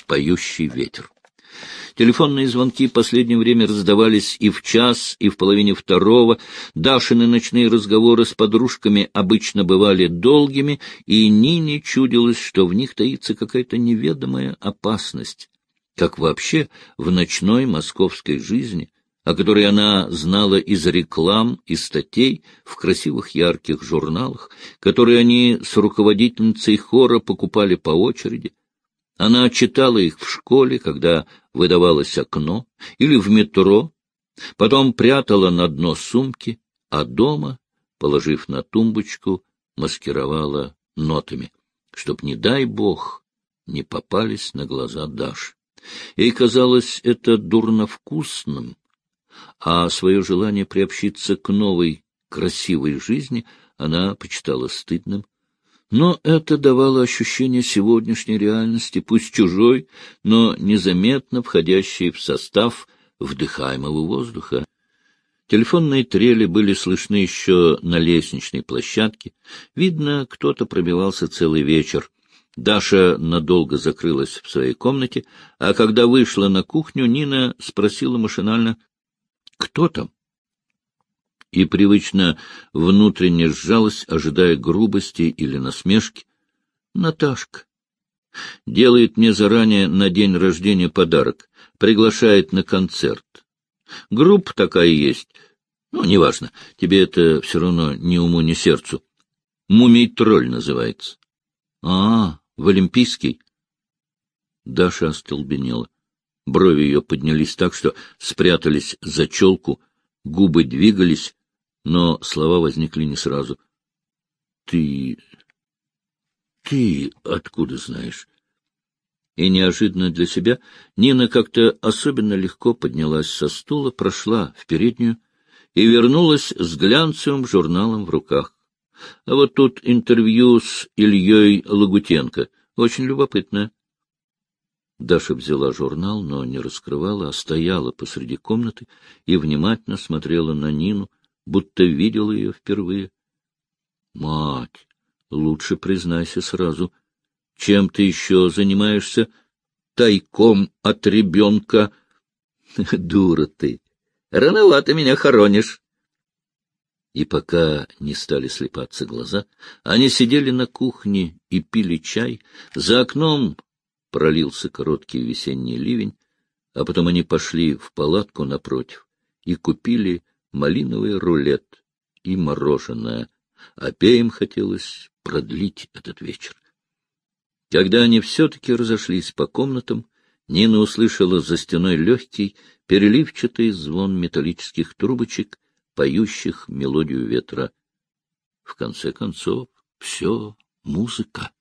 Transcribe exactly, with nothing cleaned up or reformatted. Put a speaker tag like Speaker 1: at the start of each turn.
Speaker 1: поющий ветер. Телефонные звонки в последнее время раздавались и в час, и в половине второго. Дашины ночные разговоры с подружками обычно бывали долгими, и Нине чудилось, что в них таится какая-то неведомая опасность, как вообще в ночной московской жизни, о которой она знала из реклам и статей в красивых ярких журналах, которые они с руководительницей хора покупали по очереди. Она читала их в школе, когда выдавалось окно, или в метро, потом прятала на дно сумки, а дома, положив на тумбочку, маскировала нотами, чтоб, не дай бог, не попались на глаза Даши. Ей казалось это дурновкусным, а свое желание приобщиться к новой красивой жизни она почитала стыдным. Но это давало ощущение сегодняшней реальности, пусть чужой, но незаметно входящей в состав вдыхаемого воздуха. Телефонные трели были слышны еще на лестничной площадке. Видно, кто-то пробивался целый вечер. Даша надолго закрылась в своей комнате, а когда вышла на кухню, Нина спросила машинально: «Кто там?» И привычно внутренне сжалась, ожидая грубости или насмешки. «Наташка. Делает мне заранее на день рождения подарок, приглашает на концерт. Группа такая есть. Ну, неважно, тебе это все равно ни уму, ни сердцу. Мумий-тролль называется». «А, в Олимпийский?» Даша остолбенела. Брови ее поднялись так, что спрятались за челку, губы двигались, но слова возникли не сразу. — Ты... ты откуда знаешь? И неожиданно для себя Нина как-то особенно легко поднялась со стула, прошла в переднюю и вернулась с глянцевым журналом в руках. А вот тут интервью с Ильей Лагутенко. Очень любопытное. Даша взяла журнал, но не раскрывала, а стояла посреди комнаты и внимательно смотрела на Нину, будто видела ее впервые. — Мать, лучше признайся сразу, чем ты еще занимаешься тайком от ребенка? — Дура ты! Рановато меня хоронишь! И пока не стали слепаться глаза, они сидели на кухне и пили чай. За окном пролился короткий весенний ливень, а потом они пошли в палатку напротив и купили малиновый рулет и мороженое. Обеим хотелось продлить этот вечер. Когда они все-таки разошлись по комнатам, Нина услышала за стеной легкий, переливчатый звон металлических трубочек, поющих мелодию ветра. В конце концов, все музыка.